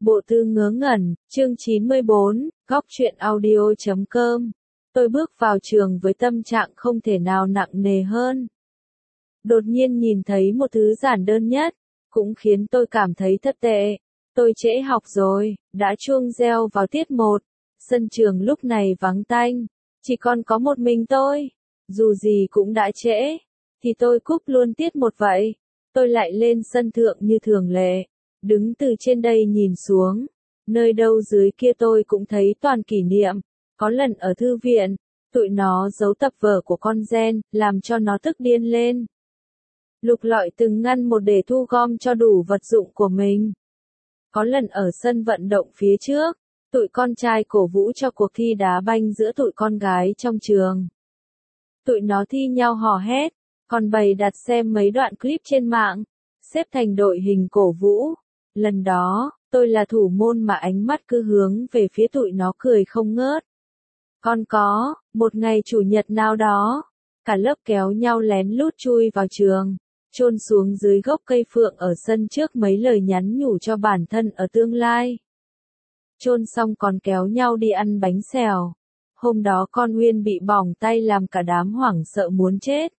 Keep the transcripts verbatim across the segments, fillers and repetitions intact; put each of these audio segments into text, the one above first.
Bộ Tư Ngớ Ngẩn, chương chín mươi bốn, góc truyện audio chấm com. Tôi bước vào trường với tâm trạng không thể nào nặng nề hơn. Đột nhiên nhìn thấy một thứ giản đơn nhất, cũng khiến tôi cảm thấy thất tệ. Tôi trễ học rồi, đã chuông reo vào tiết một. Sân trường lúc này vắng tanh, chỉ còn có một mình tôi. Dù gì cũng đã trễ, thì tôi cúp luôn tiết một vậy. Tôi lại lên sân thượng như thường lệ. Đứng từ trên đây nhìn xuống, nơi đâu dưới kia tôi cũng thấy toàn kỷ niệm. Có lần ở thư viện, tụi nó giấu tập vở của con Gen, làm cho nó tức điên lên. Lục lọi từng ngăn một để thu gom cho đủ vật dụng của mình. Có lần ở sân vận động phía trước, tụi con trai cổ vũ cho cuộc thi đá banh giữa tụi con gái trong trường. Tụi nó thi nhau hò hét, còn bày đặt xem mấy đoạn clip trên mạng, xếp thành đội hình cổ vũ. Lần đó, tôi là thủ môn mà ánh mắt cứ hướng về phía tụi nó cười không ngớt. Còn có, một ngày chủ nhật nào đó, cả lớp kéo nhau lén lút chui vào trường, chôn xuống dưới gốc cây phượng ở sân trước mấy lời nhắn nhủ cho bản thân ở tương lai. Chôn xong còn kéo nhau đi ăn bánh xèo. Hôm đó con Nguyên bị bỏng tay làm cả đám hoảng sợ muốn chết.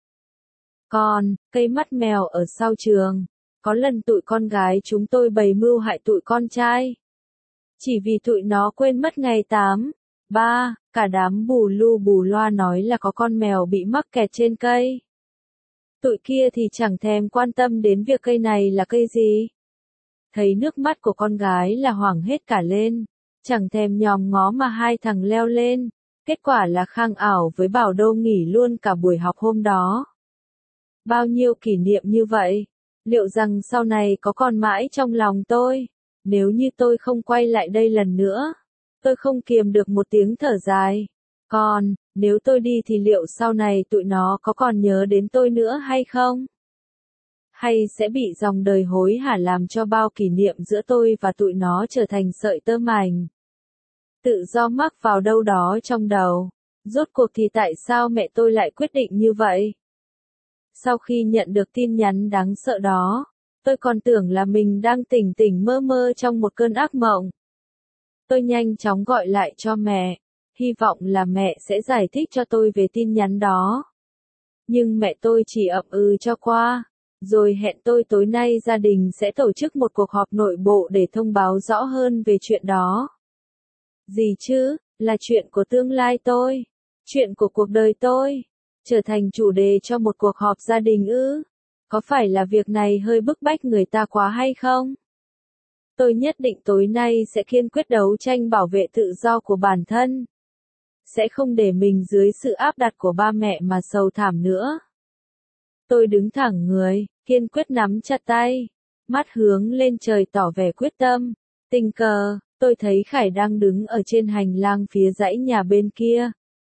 Còn, cây mắt mèo ở sau trường. Có lần tụi con gái chúng tôi bày mưu hại tụi con trai. Chỉ vì tụi nó quên mất ngày tám, ba, cả đám bù lu bù loa nói là có con mèo bị mắc kẹt trên cây. Tụi kia thì chẳng thèm quan tâm đến việc cây này là cây gì. Thấy nước mắt của con gái là hoảng hết cả lên, chẳng thèm nhòm ngó mà hai thằng leo lên. Kết quả là Khang ảo với Bảo Đô nghỉ luôn cả buổi học hôm đó. Bao nhiêu kỷ niệm như vậy. Liệu rằng sau này có còn mãi trong lòng tôi? Nếu như tôi không quay lại đây lần nữa, tôi không kiềm được một tiếng thở dài. Còn, nếu tôi đi thì liệu sau này tụi nó có còn nhớ đến tôi nữa hay không? Hay sẽ bị dòng đời hối hả làm cho bao kỷ niệm giữa tôi và tụi nó trở thành sợi tơ mảnh? Tự do mắc vào đâu đó trong đầu. Rốt cuộc thì tại sao mẹ tôi lại quyết định như vậy? Sau khi nhận được tin nhắn đáng sợ đó, tôi còn tưởng là mình đang tỉnh tỉnh mơ mơ trong một cơn ác mộng. Tôi nhanh chóng gọi lại cho mẹ, hy vọng là mẹ sẽ giải thích cho tôi về tin nhắn đó. Nhưng mẹ tôi chỉ ậm ừ cho qua, rồi hẹn tôi tối nay gia đình sẽ tổ chức một cuộc họp nội bộ để thông báo rõ hơn về chuyện đó. Gì chứ, là chuyện của tương lai tôi, chuyện của cuộc đời tôi. Trở thành chủ đề cho một cuộc họp gia đình ư? Có phải là việc này hơi bức bách người ta quá hay không? Tôi nhất định tối nay sẽ kiên quyết đấu tranh bảo vệ tự do của bản thân. Sẽ không để mình dưới sự áp đặt của ba mẹ mà sầu thảm nữa. Tôi đứng thẳng người, kiên quyết nắm chặt tay, mắt hướng lên trời tỏ vẻ quyết tâm. Tình cờ, tôi thấy Khải đang đứng ở trên hành lang phía dãy nhà bên kia.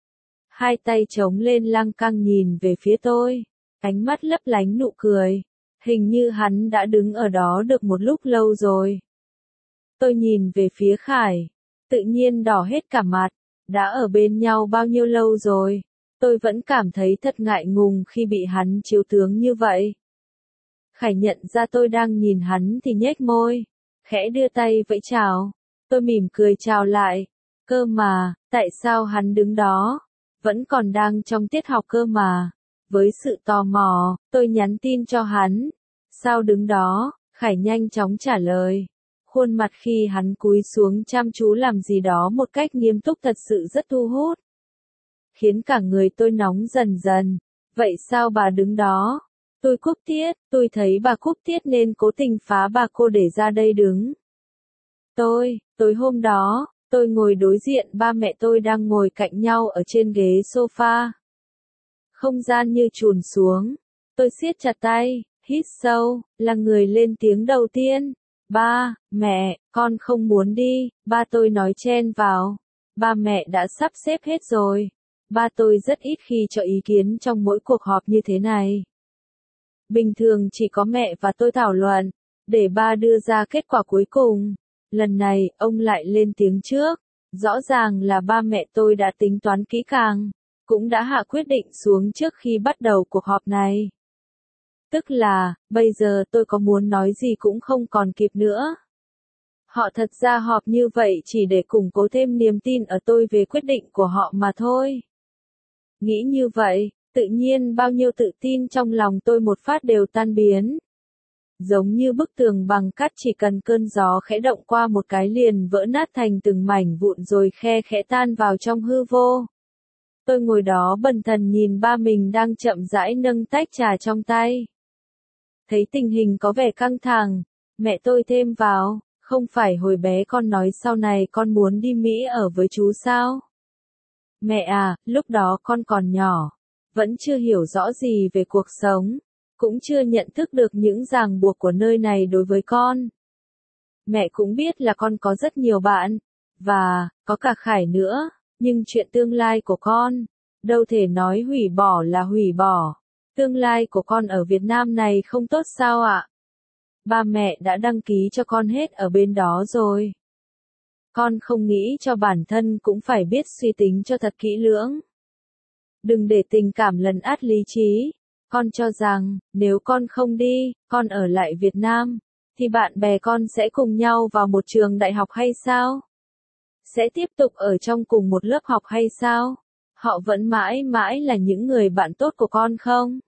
Hai tay chống lên lan can nhìn về phía tôi, ánh mắt lấp lánh nụ cười. Hình như hắn đã đứng ở đó được một lúc lâu rồi. Tôi nhìn về phía Khải, tự nhiên đỏ hết cả mặt. Đã ở bên nhau bao nhiêu lâu rồi, tôi vẫn cảm thấy thật ngại ngùng khi bị hắn chiếu tướng như vậy. Khải nhận ra tôi đang nhìn hắn thì nhếch môi, khẽ đưa tay vẫy chào. Tôi mỉm cười chào lại. Cơ mà, tại sao hắn đứng đó? Vẫn còn đang trong tiết học cơ mà. Với sự tò mò, tôi nhắn tin cho hắn. Sao đứng đó? Khải nhanh chóng trả lời. Khuôn mặt khi hắn cúi xuống chăm chú làm gì đó một cách nghiêm túc thật sự rất thu hút. Khiến cả người tôi nóng dần dần. Vậy sao bà đứng đó? Tôi cúp tiết, tôi thấy bà cúp tiết nên cố tình phá bà cô để ra đây đứng. Tôi, tối hôm đó, tôi ngồi đối diện ba mẹ tôi đang ngồi cạnh nhau ở trên ghế sofa. Không gian như chùn xuống. Tôi siết chặt tay, hít sâu, là người lên tiếng đầu tiên. Ba, mẹ, con không muốn đi, ba tôi nói chen vào. Ba mẹ đã sắp xếp hết rồi. Ba tôi rất ít khi cho ý kiến trong mỗi cuộc họp như thế này. Bình thường chỉ có mẹ và tôi thảo luận, để ba đưa ra kết quả cuối cùng. Lần này, ông lại lên tiếng trước. Rõ ràng là ba mẹ tôi đã tính toán kỹ càng, cũng đã hạ quyết định xuống trước khi bắt đầu cuộc họp này. Tức là, bây giờ tôi có muốn nói gì cũng không còn kịp nữa. Họ thật ra họp như vậy chỉ để củng cố thêm niềm tin ở tôi về quyết định của họ mà thôi. Nghĩ như vậy, tự nhiên bao nhiêu tự tin trong lòng tôi một phát đều tan biến. Giống như bức tường bằng cát chỉ cần cơn gió khẽ động qua một cái liền vỡ nát thành từng mảnh vụn rồi khe khẽ tan vào trong hư vô. Tôi ngồi đó bần thần nhìn ba mình đang chậm rãi nâng tách trà trong tay. Thấy tình hình có vẻ căng thẳng, mẹ tôi thêm vào, không phải hồi bé con nói sau này con muốn đi Mỹ ở với chú sao? Mẹ à, lúc đó con còn nhỏ, vẫn chưa hiểu rõ gì về cuộc sống, cũng chưa nhận thức được những ràng buộc của nơi này đối với con. Mẹ cũng biết là con có rất nhiều bạn, và, có cả Khải nữa, nhưng chuyện tương lai của con, đâu thể nói hủy bỏ là hủy bỏ. Tương lai của con ở Việt Nam này không tốt sao ạ? Ba mẹ đã đăng ký cho con hết ở bên đó rồi. Con không nghĩ cho bản thân cũng phải biết suy tính cho thật kỹ lưỡng. Đừng để tình cảm lấn át lý trí. Con cho rằng, nếu con không đi, con ở lại Việt Nam, thì bạn bè con sẽ cùng nhau vào một trường đại học hay sao? Sẽ tiếp tục ở trong cùng một lớp học hay sao? Họ vẫn mãi mãi là những người bạn tốt của con không?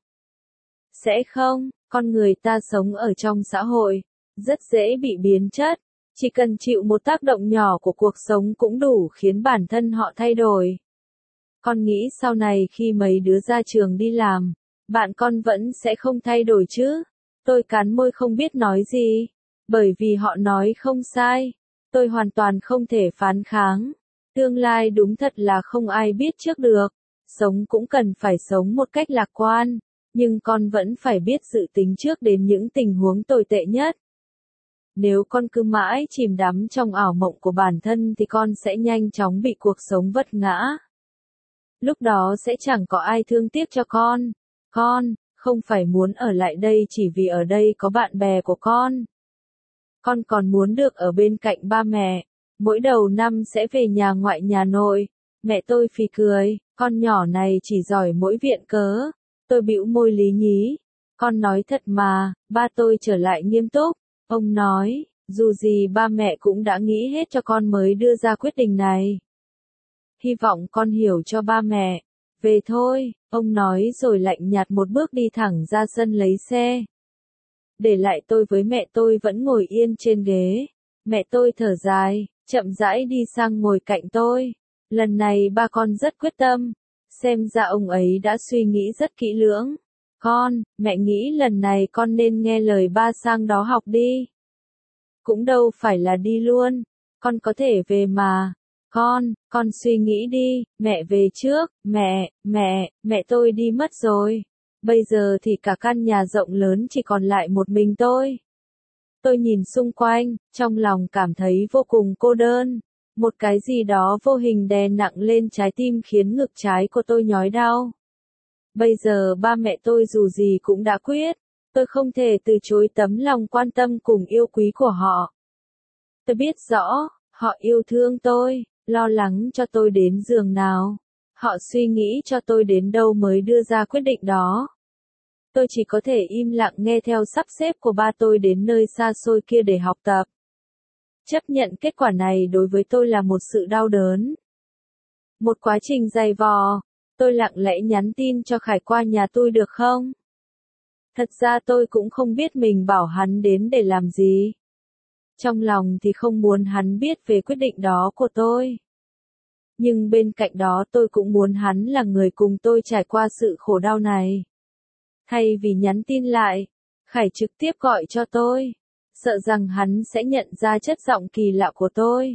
Sẽ không, con người ta sống ở trong xã hội, rất dễ bị biến chất. Chỉ cần chịu một tác động nhỏ của cuộc sống cũng đủ khiến bản thân họ thay đổi. Con nghĩ sau này khi mấy đứa ra trường đi làm, bạn con vẫn sẽ không thay đổi chứ? Tôi cắn môi không biết nói gì. Bởi vì họ nói không sai. Tôi hoàn toàn không thể phán kháng. Tương lai đúng thật là không ai biết trước được. Sống cũng cần phải sống một cách lạc quan. Nhưng con vẫn phải biết dự tính trước đến những tình huống tồi tệ nhất. Nếu con cứ mãi chìm đắm trong ảo mộng của bản thân thì con sẽ nhanh chóng bị cuộc sống vấp ngã. Lúc đó sẽ chẳng có ai thương tiếc cho con. Con, không phải muốn ở lại đây chỉ vì ở đây có bạn bè của con. Con còn muốn được ở bên cạnh ba mẹ. Mỗi đầu năm sẽ về nhà ngoại nhà nội. Mẹ tôi phì cười, con nhỏ này chỉ giỏi mỗi viện cớ. Tôi bĩu môi lý nhí. Con nói thật mà, ba tôi trở lại nghiêm túc. Ông nói, dù gì ba mẹ cũng đã nghĩ hết cho con mới đưa ra quyết định này. Hy vọng con hiểu cho ba mẹ. Về thôi, ông nói rồi lạnh nhạt một bước đi thẳng ra sân lấy xe. Để lại tôi với mẹ tôi vẫn ngồi yên trên ghế. Mẹ tôi thở dài, chậm rãi đi sang ngồi cạnh tôi. Lần này ba con rất quyết tâm. Xem ra ông ấy đã suy nghĩ rất kỹ lưỡng. Con, mẹ nghĩ lần này con nên nghe lời ba sang đó học đi. Cũng đâu phải là đi luôn. Con có thể về mà. Con, con suy nghĩ đi, mẹ về trước, mẹ, mẹ, mẹ tôi đi mất rồi. Bây giờ thì cả căn nhà rộng lớn chỉ còn lại một mình tôi. Tôi nhìn xung quanh, trong lòng cảm thấy vô cùng cô đơn. Một cái gì đó vô hình đè nặng lên trái tim khiến ngực trái của tôi nhói đau. Bây giờ ba mẹ tôi dù gì cũng đã quyết. Tôi không thể từ chối tấm lòng quan tâm cùng yêu quý của họ. Tôi biết rõ, họ yêu thương tôi, lo lắng cho tôi đến giường nào. Họ suy nghĩ cho tôi đến đâu mới đưa ra quyết định đó. Tôi chỉ có thể im lặng nghe theo sắp xếp của ba tôi đến nơi xa xôi kia để học tập. Chấp nhận kết quả này đối với tôi là một sự đau đớn. Một quá trình dày vò, tôi lặng lẽ nhắn tin cho Khải qua nhà tôi được không? Thật ra tôi cũng không biết mình bảo hắn đến để làm gì. Trong lòng thì không muốn hắn biết về quyết định đó của tôi. Nhưng bên cạnh đó tôi cũng muốn hắn là người cùng tôi trải qua sự khổ đau này. Thay vì nhắn tin lại, Khải trực tiếp gọi cho tôi. Sợ rằng hắn sẽ nhận ra chất giọng kỳ lạ của tôi.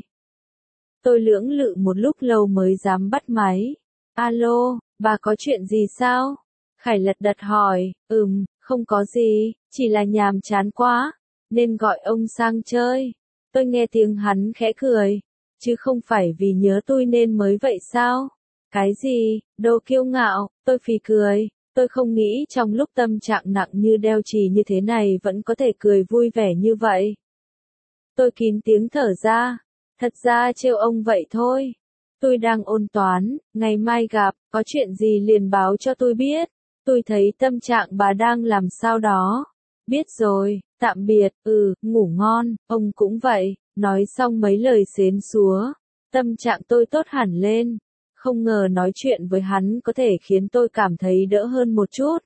Tôi lưỡng lự một lúc lâu mới dám bắt máy. Alo, bà có chuyện gì sao? Khải lật đật hỏi, ừm, không có gì, chỉ là nhàm chán quá, nên gọi ông sang chơi. Tôi nghe tiếng hắn khẽ cười, chứ không phải vì nhớ tôi nên mới vậy sao? Cái gì, đồ kiêu ngạo, tôi phì cười. Tôi không nghĩ trong lúc tâm trạng nặng như đeo chì như thế này vẫn có thể cười vui vẻ như vậy. Tôi kín tiếng thở ra. Thật ra trêu ông vậy thôi. Tôi đang ôn toán, ngày mai gặp, có chuyện gì liền báo cho tôi biết. Tôi thấy tâm trạng bà đang làm sao đó. Biết rồi, tạm biệt, ừ, ngủ ngon, ông cũng vậy. Nói xong mấy lời xến xúa, tâm trạng tôi tốt hẳn lên. Không ngờ nói chuyện với hắn có thể khiến tôi cảm thấy đỡ hơn một chút.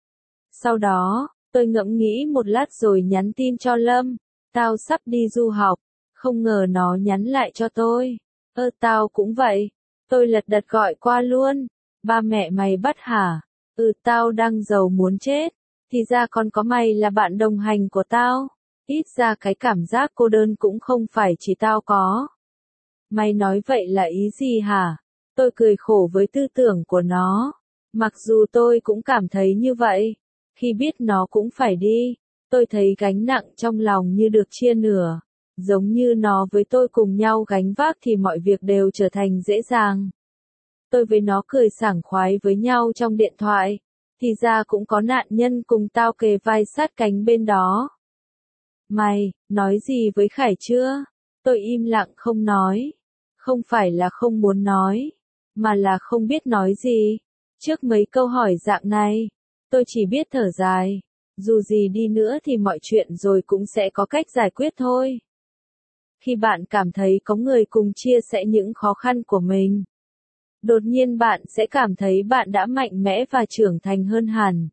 Sau đó, tôi ngẫm nghĩ một lát rồi nhắn tin cho Lâm. Tao sắp đi du học. Không ngờ nó nhắn lại cho tôi. Ơ tao cũng vậy. Tôi lật đật gọi qua luôn. Ba mẹ mày bắt hả? Ừ tao đang giàu muốn chết. Thì ra còn có mày là bạn đồng hành của tao. Ít ra cái cảm giác cô đơn cũng không phải chỉ tao có. Mày nói vậy là ý gì hả? Tôi cười khổ với tư tưởng của nó. Mặc dù tôi cũng cảm thấy như vậy. Khi biết nó cũng phải đi, tôi thấy gánh nặng trong lòng như được chia nửa. Giống như nó với tôi cùng nhau gánh vác thì mọi việc đều trở thành dễ dàng. Tôi với nó cười sảng khoái với nhau trong điện thoại. Thì ra cũng có nạn nhân cùng tao kề vai sát cánh bên đó. Mày, nói gì với Khải chưa? Tôi im lặng không nói. Không phải là không muốn nói, mà là không biết nói gì. Trước mấy câu hỏi dạng này, tôi chỉ biết thở dài. Dù gì đi nữa thì mọi chuyện rồi cũng sẽ có cách giải quyết thôi. Khi bạn cảm thấy có người cùng chia sẻ những khó khăn của mình, đột nhiên bạn sẽ cảm thấy bạn đã mạnh mẽ và trưởng thành hơn hẳn.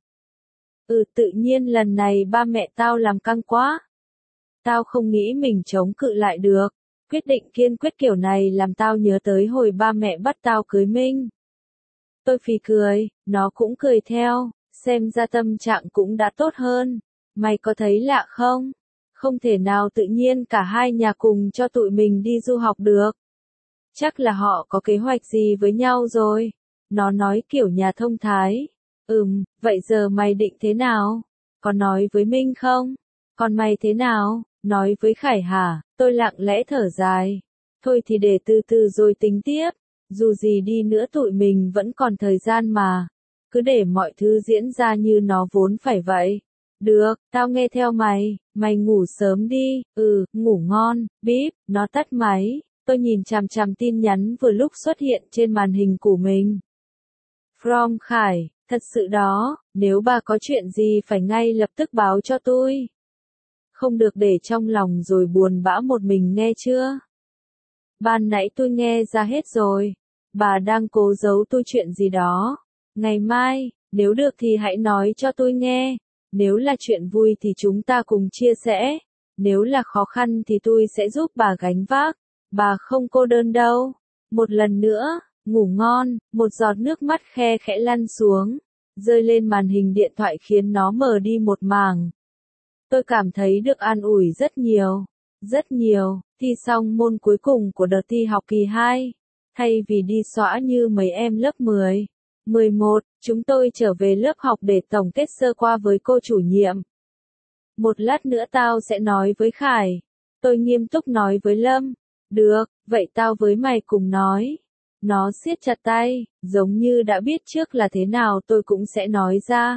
Ừ tự nhiên lần này ba mẹ tao làm căng quá. Tao không nghĩ mình chống cự lại được. Quyết định kiên quyết kiểu này làm tao nhớ tới hồi ba mẹ bắt tao cưới Minh. Tôi phì cười, nó cũng cười theo, xem ra tâm trạng cũng đã tốt hơn. Mày có thấy lạ không? Không thể nào tự nhiên cả hai nhà cùng cho tụi mình đi du học được. Chắc là họ có kế hoạch gì với nhau rồi. Nó nói kiểu nhà thông thái. Ừm, vậy giờ mày định thế nào? Có nói với Minh không? Còn mày thế nào? Nói với Khải hả? Tôi lặng lẽ thở dài. Thôi thì để từ từ rồi tính tiếp. Dù gì đi nữa tụi mình vẫn còn thời gian mà. Cứ để mọi thứ diễn ra như nó vốn phải vậy. Được, tao nghe theo mày. Mày ngủ sớm đi. Ừ, ngủ ngon. Bíp, nó tắt máy. Tôi nhìn chằm chằm tin nhắn vừa lúc xuất hiện trên màn hình của mình. From Khải, thật sự đó, nếu bà có chuyện gì phải ngay lập tức báo cho tôi. Không được để trong lòng rồi buồn bã một mình nghe chưa? Ban nãy tôi nghe ra hết rồi. Bà đang cố giấu tôi chuyện gì đó. Ngày mai, nếu được thì hãy nói cho tôi nghe. Nếu là chuyện vui thì chúng ta cùng chia sẻ. Nếu là khó khăn thì tôi sẽ giúp bà gánh vác. Bà không cô đơn đâu. Một lần nữa, ngủ ngon, một giọt nước mắt khe khẽ lăn xuống. Rơi lên màn hình điện thoại khiến nó mờ đi một mảng. Tôi cảm thấy được an ủi rất nhiều, rất nhiều. Thi xong môn cuối cùng của đợt thi học kỳ hai. Thay vì đi xõa như mấy em lớp mười, mười một, chúng tôi trở về lớp học để tổng kết sơ qua với cô chủ nhiệm. Một lát nữa tao sẽ nói với Khải. Tôi nghiêm túc nói với Lâm. Được, vậy tao với mày cùng nói. Nó siết chặt tay, giống như đã biết trước là thế nào tôi cũng sẽ nói ra.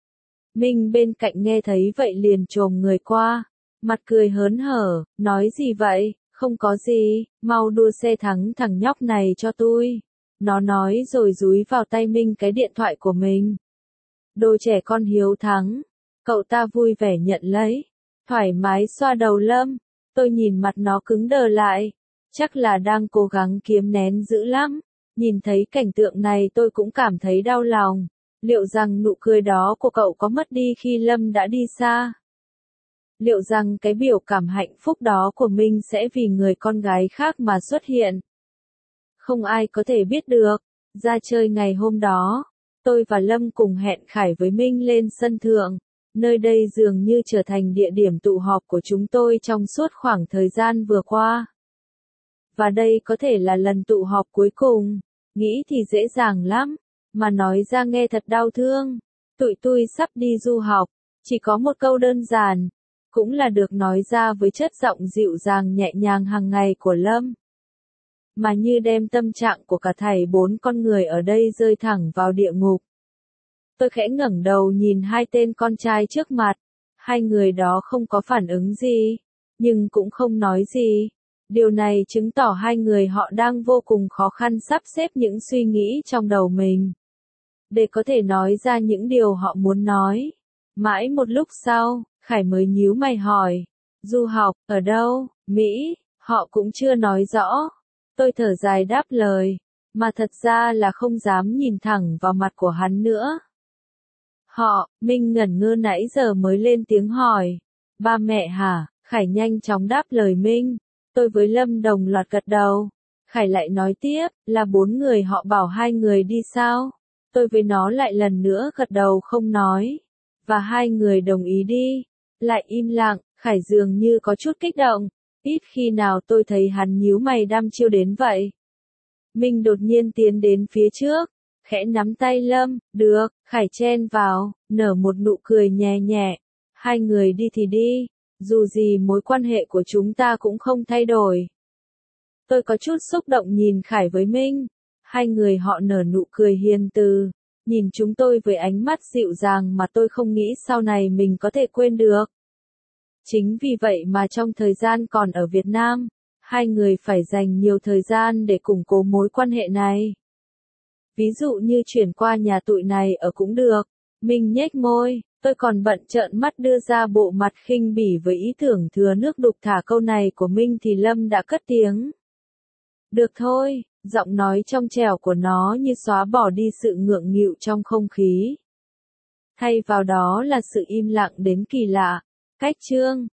Minh bên cạnh nghe thấy vậy liền chồm người qua, mặt cười hớn hở, nói gì vậy, không có gì, mau đua xe thắng thằng nhóc này cho tôi. Nó nói rồi dúi vào tay Minh cái điện thoại của mình. Đồ trẻ con hiếu thắng, cậu ta vui vẻ nhận lấy, thoải mái xoa đầu Lâm, tôi nhìn mặt nó cứng đờ lại, chắc là đang cố gắng kiếm nén dữ lắm, nhìn thấy cảnh tượng này tôi cũng cảm thấy đau lòng. Liệu rằng nụ cười đó của cậu có mất đi khi Lâm đã đi xa? Liệu rằng cái biểu cảm hạnh phúc đó của Minh sẽ vì người con gái khác mà xuất hiện? Không ai có thể biết được. Ra chơi ngày hôm đó, tôi và Lâm cùng hẹn Khải với Minh lên sân thượng. Nơi đây dường như trở thành địa điểm tụ họp của chúng tôi trong suốt khoảng thời gian vừa qua. Và đây có thể là lần tụ họp cuối cùng. Nghĩ thì dễ dàng lắm. Mà nói ra nghe thật đau thương. Tụi tôi sắp đi du học. Chỉ có một câu đơn giản. Cũng là được nói ra với chất giọng dịu dàng nhẹ nhàng hàng ngày của Lâm. Mà như đem tâm trạng của cả thảy bốn con người ở đây rơi thẳng vào địa ngục. Tôi khẽ ngẩng đầu nhìn hai tên con trai trước mặt. Hai người đó không có phản ứng gì. Nhưng cũng không nói gì. Điều này chứng tỏ hai người họ đang vô cùng khó khăn sắp xếp những suy nghĩ trong đầu mình. Để có thể nói ra những điều họ muốn nói. Mãi một lúc sau, Khải mới nhíu mày hỏi. Du học, ở đâu? Mỹ, họ cũng chưa nói rõ. Tôi thở dài đáp lời, mà thật ra là không dám nhìn thẳng vào mặt của hắn nữa. Họ, Minh ngẩn ngơ nãy giờ mới lên tiếng hỏi. Ba mẹ hả? Khải nhanh chóng đáp lời Minh. Tôi với Lâm đồng loạt gật đầu. Khải lại nói tiếp, là bốn người họ bảo hai người đi sao? Tôi với nó lại lần nữa gật đầu không nói. Và hai người đồng ý đi. Lại im lặng, Khải dường như có chút kích động. Ít khi nào tôi thấy hắn nhíu mày đăm chiêu đến vậy. Minh đột nhiên tiến đến phía trước, khẽ nắm tay Lâm, được, Khải chen vào, nở một nụ cười nhẹ nhẹ. Hai người đi thì đi, dù gì mối quan hệ của chúng ta cũng không thay đổi. Tôi có chút xúc động nhìn Khải với Minh. Hai người họ nở nụ cười hiền từ, nhìn chúng tôi với ánh mắt dịu dàng mà tôi không nghĩ sau này mình có thể quên được. Chính vì vậy mà trong thời gian còn ở Việt Nam, hai người phải dành nhiều thời gian để củng cố mối quan hệ này. Ví dụ như chuyển qua nhà tụi này ở cũng được. Minh nhếch môi, tôi còn bận trợn mắt đưa ra bộ mặt khinh bỉ với ý tưởng thừa nước đục thả câu này của Minh thì Lâm đã cất tiếng. Được thôi, giọng nói trong trẻo của nó như xóa bỏ đi sự ngượng nghịu trong không khí. Thay vào đó là sự im lặng đến kỳ lạ. Cách chương